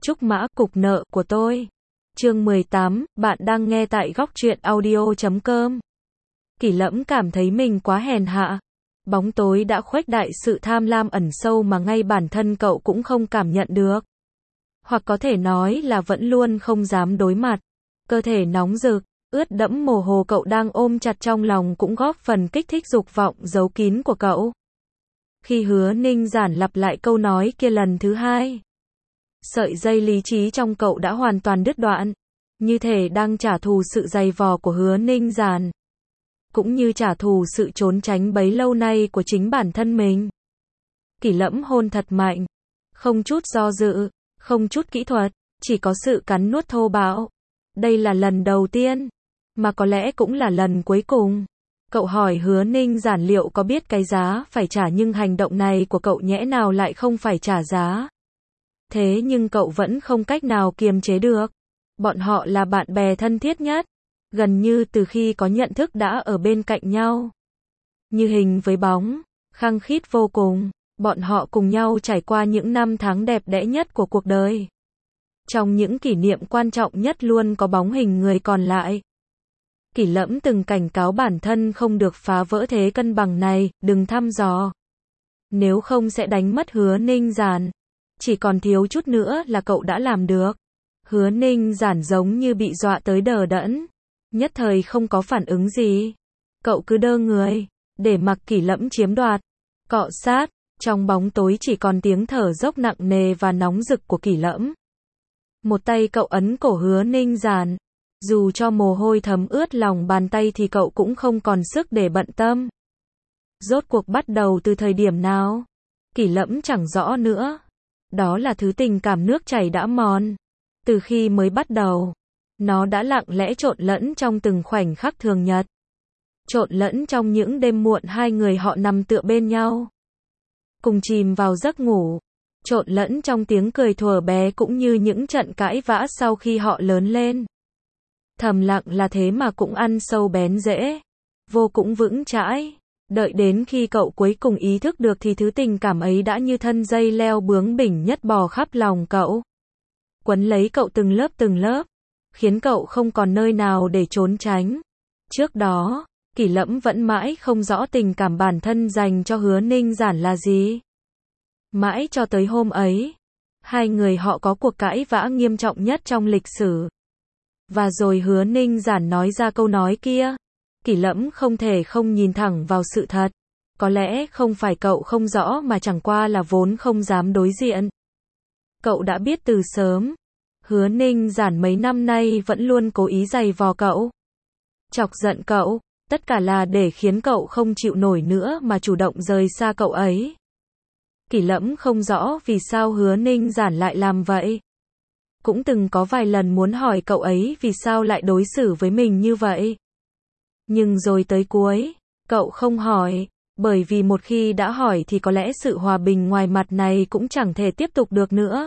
Trúc Mã, cục nợ của tôi. Chương 18, bạn đang nghe tại góc truyện audio.com. Kỷ Lẫm cảm thấy mình quá hèn hạ. Bóng tối đã khuếch đại sự tham lam ẩn sâu mà ngay bản thân cậu cũng không cảm nhận được. Hoặc có thể nói là vẫn luôn không dám đối mặt. Cơ thể nóng rực, ướt đẫm mồ hôi cậu đang ôm chặt trong lòng cũng góp phần kích thích dục vọng giấu kín của cậu. Khi Hứa Ninh Giản lặp lại câu nói kia lần thứ hai, sợi dây lý trí trong cậu đã hoàn toàn đứt đoạn, như thể đang trả thù sự giày vò của Hứa Ninh Giản, cũng như trả thù sự trốn tránh bấy lâu nay của chính bản thân mình. Kỷ Lẫm hôn thật mạnh, không chút do dự, không chút kỹ thuật, chỉ có sự cắn nuốt thô bạo. Đây là lần đầu tiên, mà có lẽ cũng là lần cuối cùng. Cậu hỏi Hứa Ninh Giản liệu có biết cái giá phải trả, nhưng hành động này của cậu nhẽ nào lại không phải trả giá. Thế nhưng cậu vẫn không cách nào kiềm chế được. Bọn họ là bạn bè thân thiết nhất, gần như từ khi có nhận thức đã ở bên cạnh nhau. Như hình với bóng, khăng khít vô cùng, bọn họ cùng nhau trải qua những năm tháng đẹp đẽ nhất của cuộc đời. Trong những kỷ niệm quan trọng nhất luôn có bóng hình người còn lại. Kỷ Lẫm từng cảnh cáo bản thân không được phá vỡ thế cân bằng này, đừng thăm dò. Nếu không sẽ đánh mất Hứa Ninh Giản. Chỉ còn thiếu chút nữa là cậu đã làm được. Hứa Ninh Giản giống như bị dọa tới đờ đẫn, nhất thời không có phản ứng gì. Cậu cứ đơ người, để mặc Kỷ Lẫm chiếm đoạt. Cọ sát, trong bóng tối chỉ còn tiếng thở dốc nặng nề và nóng rực của Kỷ Lẫm. Một tay cậu ấn cổ Hứa Ninh Giản. Dù cho mồ hôi thấm ướt lòng bàn tay thì cậu cũng không còn sức để bận tâm. Rốt cuộc bắt đầu từ thời điểm nào? Kỷ Lẫm chẳng rõ nữa. Đó là thứ tình cảm nước chảy đã mòn. Từ khi mới bắt đầu, nó đã lặng lẽ trộn lẫn trong từng khoảnh khắc thường nhật. Trộn lẫn trong những đêm muộn hai người họ nằm tựa bên nhau, cùng chìm vào giấc ngủ. Trộn lẫn trong tiếng cười thuở bé cũng như những trận cãi vã sau khi họ lớn lên. Thầm lặng là thế mà cũng ăn sâu bén rễ, vô cũng vững chãi. Đợi đến khi cậu cuối cùng ý thức được thì thứ tình cảm ấy đã như thân dây leo bướng bỉnh nhất bò khắp lòng cậu. Quấn lấy cậu từng lớp, khiến cậu không còn nơi nào để trốn tránh. Trước đó, Kỷ Lẫm vẫn mãi không rõ tình cảm bản thân dành cho Hứa Ninh Giản là gì. Mãi cho tới hôm ấy, hai người họ có cuộc cãi vã nghiêm trọng nhất trong lịch sử. Và rồi Hứa Ninh Giản nói ra câu nói kia. Kỷ Lẫm không thể không nhìn thẳng vào sự thật. Có lẽ không phải cậu không rõ mà chẳng qua là vốn không dám đối diện. Cậu đã biết từ sớm. Hứa Ninh Giản mấy năm nay vẫn luôn cố ý giày vò cậu, chọc giận cậu, tất cả là để khiến cậu không chịu nổi nữa mà chủ động rời xa cậu ấy. Kỷ Lẫm không rõ vì sao Hứa Ninh Giản lại làm vậy. Cũng từng có vài lần muốn hỏi cậu ấy vì sao lại đối xử với mình như vậy. Nhưng rồi tới cuối, cậu không hỏi, bởi vì một khi đã hỏi thì có lẽ sự hòa bình ngoài mặt này cũng chẳng thể tiếp tục được nữa.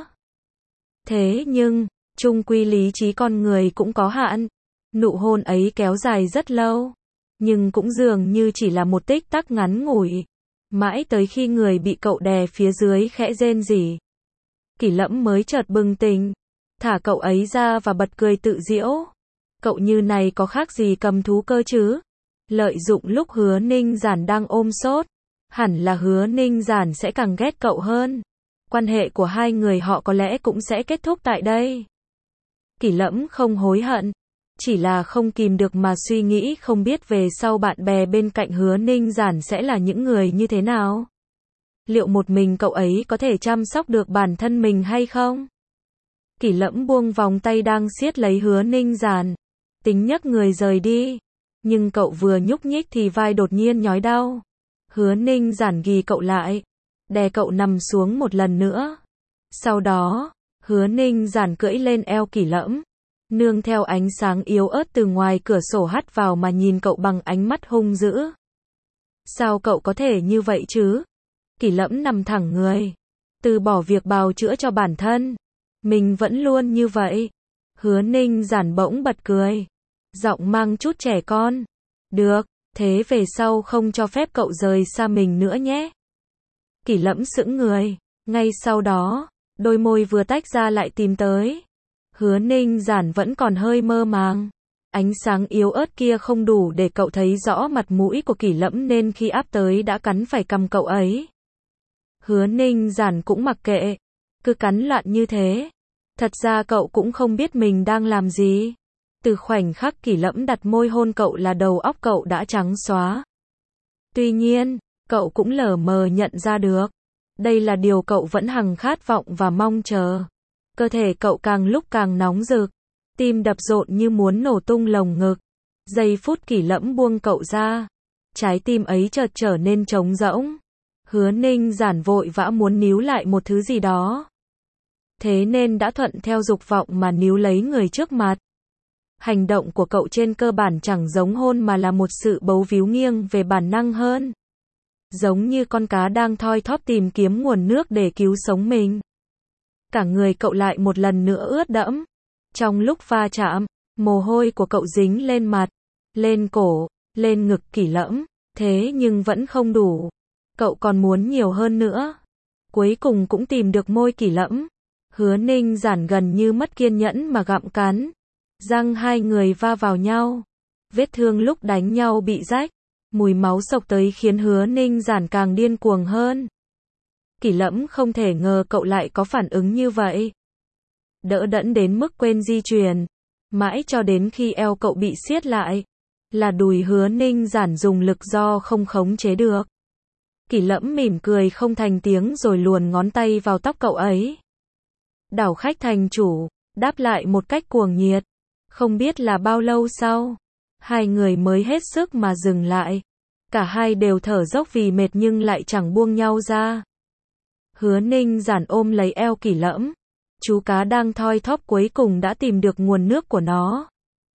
Thế nhưng, chung quy lý trí con người cũng có hạn. Nụ hôn ấy kéo dài rất lâu, nhưng cũng dường như chỉ là một tích tắc ngắn ngủi. Mãi tới khi người bị cậu đè phía dưới khẽ rên rỉ, Kỷ Lẫm mới chợt bừng tỉnh, thả cậu ấy ra và bật cười tự giễu. Cậu như này có khác gì cầm thú cơ chứ? Lợi dụng lúc Hứa Ninh Giản đang ôm sốt, hẳn là Hứa Ninh Giản sẽ càng ghét cậu hơn. Quan hệ của hai người họ có lẽ cũng sẽ kết thúc tại đây. Kỷ Lẫm không hối hận, chỉ là không kìm được mà suy nghĩ không biết về sau bạn bè bên cạnh Hứa Ninh Giản sẽ là những người như thế nào. Liệu một mình cậu ấy có thể chăm sóc được bản thân mình hay không? Kỷ Lẫm buông vòng tay đang siết lấy Hứa Ninh Giản, tính nhấc người rời đi. Nhưng cậu vừa nhúc nhích thì vai đột nhiên nhói đau. Hứa Ninh Giản ghì cậu lại, đè cậu nằm xuống một lần nữa. Sau đó, Hứa Ninh Giản cưỡi lên eo Kỷ Lẫm, nương theo ánh sáng yếu ớt từ ngoài cửa sổ hắt vào mà nhìn cậu bằng ánh mắt hung dữ. Sao cậu có thể như vậy chứ? Kỷ Lẫm nằm thẳng người, từ bỏ việc bào chữa cho bản thân. Mình vẫn luôn như vậy. Hứa Ninh Giản bỗng bật cười, giọng mang chút trẻ con. Được, thế về sau không cho phép cậu rời xa mình nữa nhé. Kỷ Lẫm sững người, ngay sau đó, Đôi môi vừa tách ra lại tìm tới. Hứa Ninh Giản vẫn còn hơi mơ màng. Ánh sáng yếu ớt kia không đủ để cậu thấy rõ mặt mũi của Kỷ Lẫm nên khi áp tới đã cắn phải cằm cậu ấy. Hứa Ninh Giản cũng mặc kệ, cứ cắn loạn như thế. Thật ra cậu cũng không biết mình đang làm gì. Từ khoảnh khắc Kỷ Lẫm đặt môi hôn cậu là đầu óc cậu đã trắng xóa. Tuy nhiên, cậu cũng lờ mờ nhận ra được. Đây là điều cậu vẫn hằng khát vọng và mong chờ. Cơ thể cậu càng lúc càng nóng rực. Tim đập rộn như muốn nổ tung lồng ngực. Giây phút Kỷ Lẫm buông cậu ra. Trái tim ấy chợt trở nên trống rỗng. Hứa Ninh Giản vội vã muốn níu lại một thứ gì đó. Thế nên đã thuận theo dục vọng mà níu lấy người trước mặt. Hành động của cậu trên cơ bản chẳng giống hôn mà là một sự bấu víu nghiêng về bản năng hơn. Giống như con cá đang thoi thóp tìm kiếm nguồn nước để cứu sống mình. Cả người cậu lại một lần nữa ướt đẫm. Trong lúc va chạm, mồ hôi của cậu dính lên mặt, lên cổ, lên ngực Kỷ Lẫm. Thế nhưng vẫn không đủ. Cậu còn muốn nhiều hơn nữa. Cuối cùng cũng tìm được môi Kỷ Lẫm. Hứa Ninh Giản gần như mất kiên nhẫn mà gặm cắn. Răng hai người va vào nhau. Vết thương lúc đánh nhau bị rách. Mùi máu xộc tới khiến Hứa Ninh Giản càng điên cuồng hơn. Kỷ Lẫm không thể ngờ cậu lại có phản ứng như vậy. Đỡ đẫn đến mức quên di chuyển. Mãi cho đến khi eo cậu bị siết lại. Là đùi Hứa Ninh Giản dùng lực do không khống chế được. Kỷ Lẫm mỉm cười không thành tiếng rồi luồn ngón tay vào tóc cậu ấy. Đảo khách thành chủ, đáp lại một cách cuồng nhiệt. Không biết là bao lâu sau, hai người mới hết sức mà dừng lại. Cả hai đều thở dốc vì mệt nhưng lại chẳng buông nhau ra. Hứa Ninh Giản ôm lấy eo Kỷ Lẫm. Chú cá đang thoi thóp cuối cùng đã tìm được nguồn nước của nó.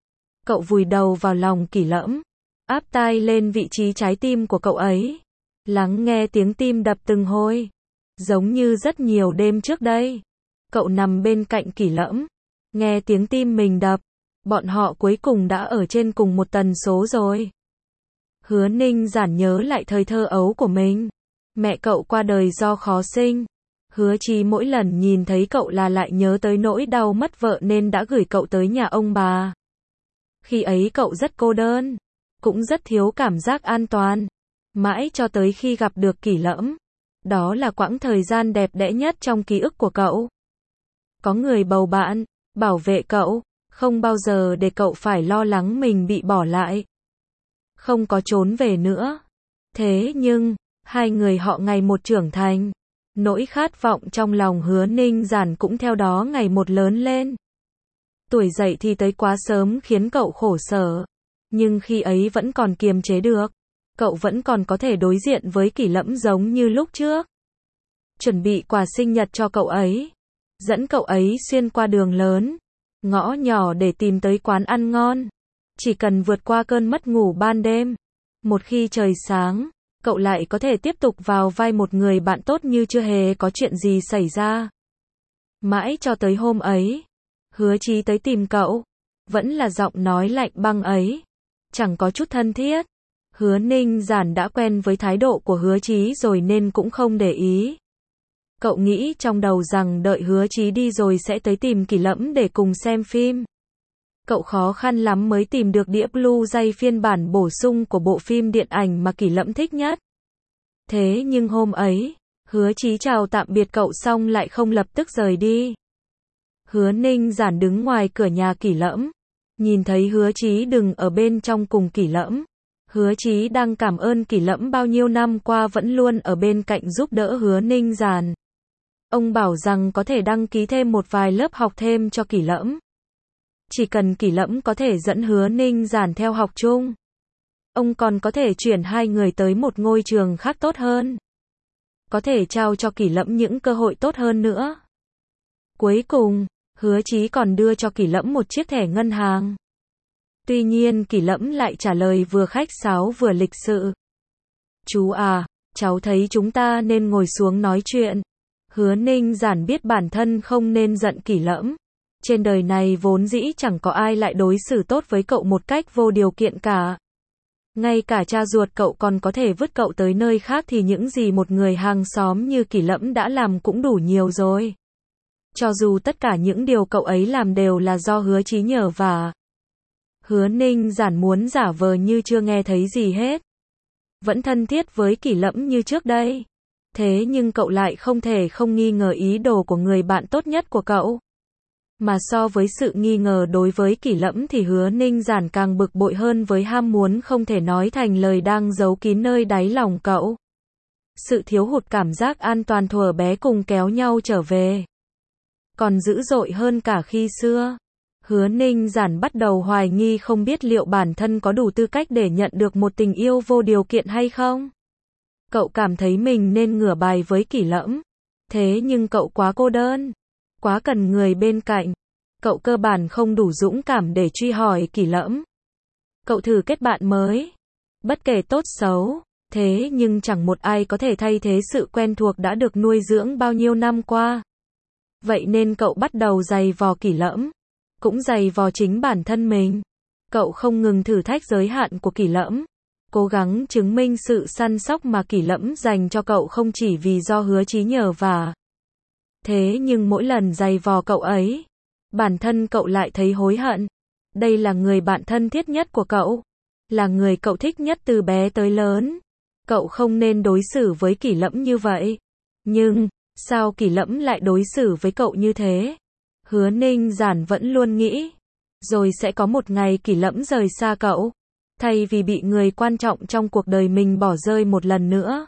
Cậu vùi đầu vào lòng Kỷ Lẫm, áp tai lên vị trí trái tim của cậu ấy. Lắng nghe tiếng tim đập từng hồi. Giống như rất nhiều đêm trước đây. Cậu nằm bên cạnh Kỷ Lẫm, nghe tiếng tim mình đập. Bọn họ cuối cùng đã ở trên cùng một tần số rồi. Hứa Ninh Giản nhớ lại thời thơ ấu của mình. Mẹ cậu qua đời do khó sinh. Hứa Chí mỗi lần nhìn thấy cậu là lại nhớ tới nỗi đau mất vợ nên đã gửi cậu tới nhà ông bà. Khi ấy cậu rất cô đơn, cũng rất thiếu cảm giác an toàn. Mãi cho tới khi gặp được Kỷ Lẫm. Đó là quãng thời gian đẹp đẽ nhất trong ký ức của cậu. Có người bầu bạn, bảo vệ cậu, không bao giờ để cậu phải lo lắng mình bị bỏ lại. Không có trốn về nữa. Thế nhưng, hai người họ ngày một trưởng thành. Nỗi khát vọng trong lòng Hứa Ninh Giản cũng theo đó ngày một lớn lên. Tuổi dậy thì tới quá sớm khiến cậu khổ sở. Nhưng khi ấy vẫn còn kiềm chế được. Cậu vẫn còn có thể đối diện với Kỷ Lẫm giống như lúc trước. Chuẩn bị quà sinh nhật cho cậu ấy. Dẫn cậu ấy xuyên qua đường lớn, ngõ nhỏ để tìm tới quán ăn ngon. Chỉ cần vượt qua cơn mất ngủ ban đêm. Một khi trời sáng, cậu lại có thể tiếp tục vào vai một người bạn tốt như chưa hề có chuyện gì xảy ra. Mãi cho tới hôm ấy, Hứa Chí tới tìm cậu. Vẫn là giọng nói lạnh băng ấy. Chẳng có chút thân thiết. Hứa Ninh Giản đã quen với thái độ của Hứa Chí rồi nên cũng không để ý. Cậu nghĩ trong đầu rằng đợi Hứa Chí đi rồi sẽ tới tìm Kỷ Lẫm để cùng xem phim. Cậu khó khăn lắm mới tìm được đĩa Blu-ray phiên bản bổ sung của bộ phim điện ảnh mà Kỷ Lẫm thích nhất. Thế nhưng hôm ấy, Hứa Chí chào tạm biệt cậu xong lại không lập tức rời đi. Hứa Ninh Giản đứng ngoài cửa nhà Kỷ Lẫm. Nhìn thấy Hứa Chí đứng ở bên trong cùng Kỷ Lẫm. Hứa Chí đang cảm ơn Kỷ Lẫm bao nhiêu năm qua vẫn luôn ở bên cạnh giúp đỡ Hứa Ninh Giản. Ông bảo rằng có thể đăng ký thêm một vài lớp học thêm cho Kỷ Lẫm. Chỉ cần Kỷ Lẫm có thể dẫn Hứa Ninh Giản theo học chung. Ông còn có thể chuyển hai người tới một ngôi trường khác tốt hơn. Có thể trao cho Kỷ Lẫm những cơ hội tốt hơn nữa. Cuối cùng, Hứa Chí còn đưa cho Kỷ Lẫm một chiếc thẻ ngân hàng. Tuy nhiên Kỷ Lẫm lại trả lời vừa khách sáo vừa lịch sự. Chú à, cháu thấy chúng ta nên ngồi xuống nói chuyện. Hứa Ninh Giản biết bản thân không nên giận Kỷ Lẫm. Trên đời này vốn dĩ chẳng có ai lại đối xử tốt với cậu một cách vô điều kiện cả. Ngay cả cha ruột cậu còn có thể vứt cậu tới nơi khác thì những gì một người hàng xóm như Kỷ Lẫm đã làm cũng đủ nhiều rồi. Cho dù tất cả những điều cậu ấy làm đều là do Hứa Chí nhờ vả. Hứa Ninh Giản muốn giả vờ như chưa nghe thấy gì hết. Vẫn thân thiết với Kỷ Lẫm như trước đây. Thế nhưng cậu lại không thể không nghi ngờ ý đồ của người bạn tốt nhất của cậu. Mà so với sự nghi ngờ đối với Kỷ Lẫm thì Hứa Ninh Giản càng bực bội hơn với ham muốn không thể nói thành lời đang giấu kín nơi đáy lòng cậu. Sự thiếu hụt cảm giác an toàn thuở bé cùng kéo nhau trở về. Còn dữ dội hơn cả khi xưa. Hứa Ninh Giản bắt đầu hoài nghi không biết liệu bản thân có đủ tư cách để nhận được một tình yêu vô điều kiện hay không. Cậu cảm thấy mình nên ngửa bài với Kỷ Lẫm. Thế nhưng cậu quá cô đơn. Quá cần người bên cạnh. Cậu cơ bản không đủ dũng cảm để truy hỏi Kỷ Lẫm. Cậu thử kết bạn mới. Bất kể tốt xấu. Thế nhưng chẳng một ai có thể thay thế sự quen thuộc đã được nuôi dưỡng bao nhiêu năm qua. Vậy nên cậu bắt đầu giày vò Kỷ Lẫm. Cũng giày vò chính bản thân mình. Cậu không ngừng thử thách giới hạn của Kỷ Lẫm. Cố gắng chứng minh sự săn sóc mà Kỷ Lẫm dành cho cậu không chỉ vì do Hứa Chí nhờ vả. Thế nhưng mỗi lần giày vò cậu ấy, bản thân cậu lại thấy hối hận. Đây là người bạn thân thiết nhất của cậu. Là người cậu thích nhất từ bé tới lớn. Cậu không nên đối xử với Kỷ Lẫm như vậy. Nhưng, sao Kỷ Lẫm lại đối xử với cậu như thế? Hứa Ninh Giản vẫn luôn nghĩ. Rồi sẽ có một ngày Kỷ Lẫm rời xa cậu. Thay vì bị người quan trọng trong cuộc đời mình bỏ rơi một lần nữa.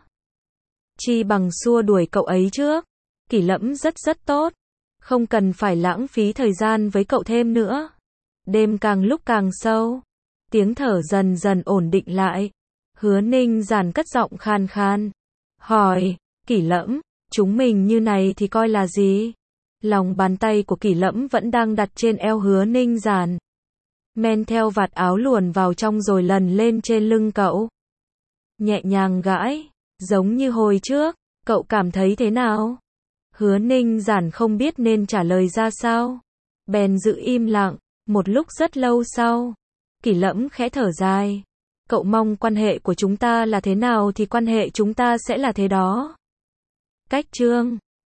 Chi bằng xua đuổi cậu ấy trước. Kỷ Lẫm rất tốt. Không cần phải lãng phí thời gian với cậu thêm nữa. Đêm càng lúc càng sâu. Tiếng thở dần dần ổn định lại. Hứa Ninh Giản cất giọng khan khan. Hỏi, Kỷ Lẫm, chúng mình như này thì coi là gì? Lòng bàn tay của Kỷ Lẫm vẫn đang đặt trên eo Hứa Ninh Giản. Men theo vạt áo luồn vào trong rồi lần lên trên lưng cậu. Nhẹ nhàng gãi, giống như hồi trước, cậu cảm thấy thế nào? Hứa Ninh Giản không biết nên trả lời ra sao. Bèn giữ im lặng, một lúc rất lâu sau. Kỷ Lẫm khẽ thở dài. Cậu mong quan hệ của chúng ta là thế nào thì quan hệ chúng ta sẽ là thế đó. Cách chương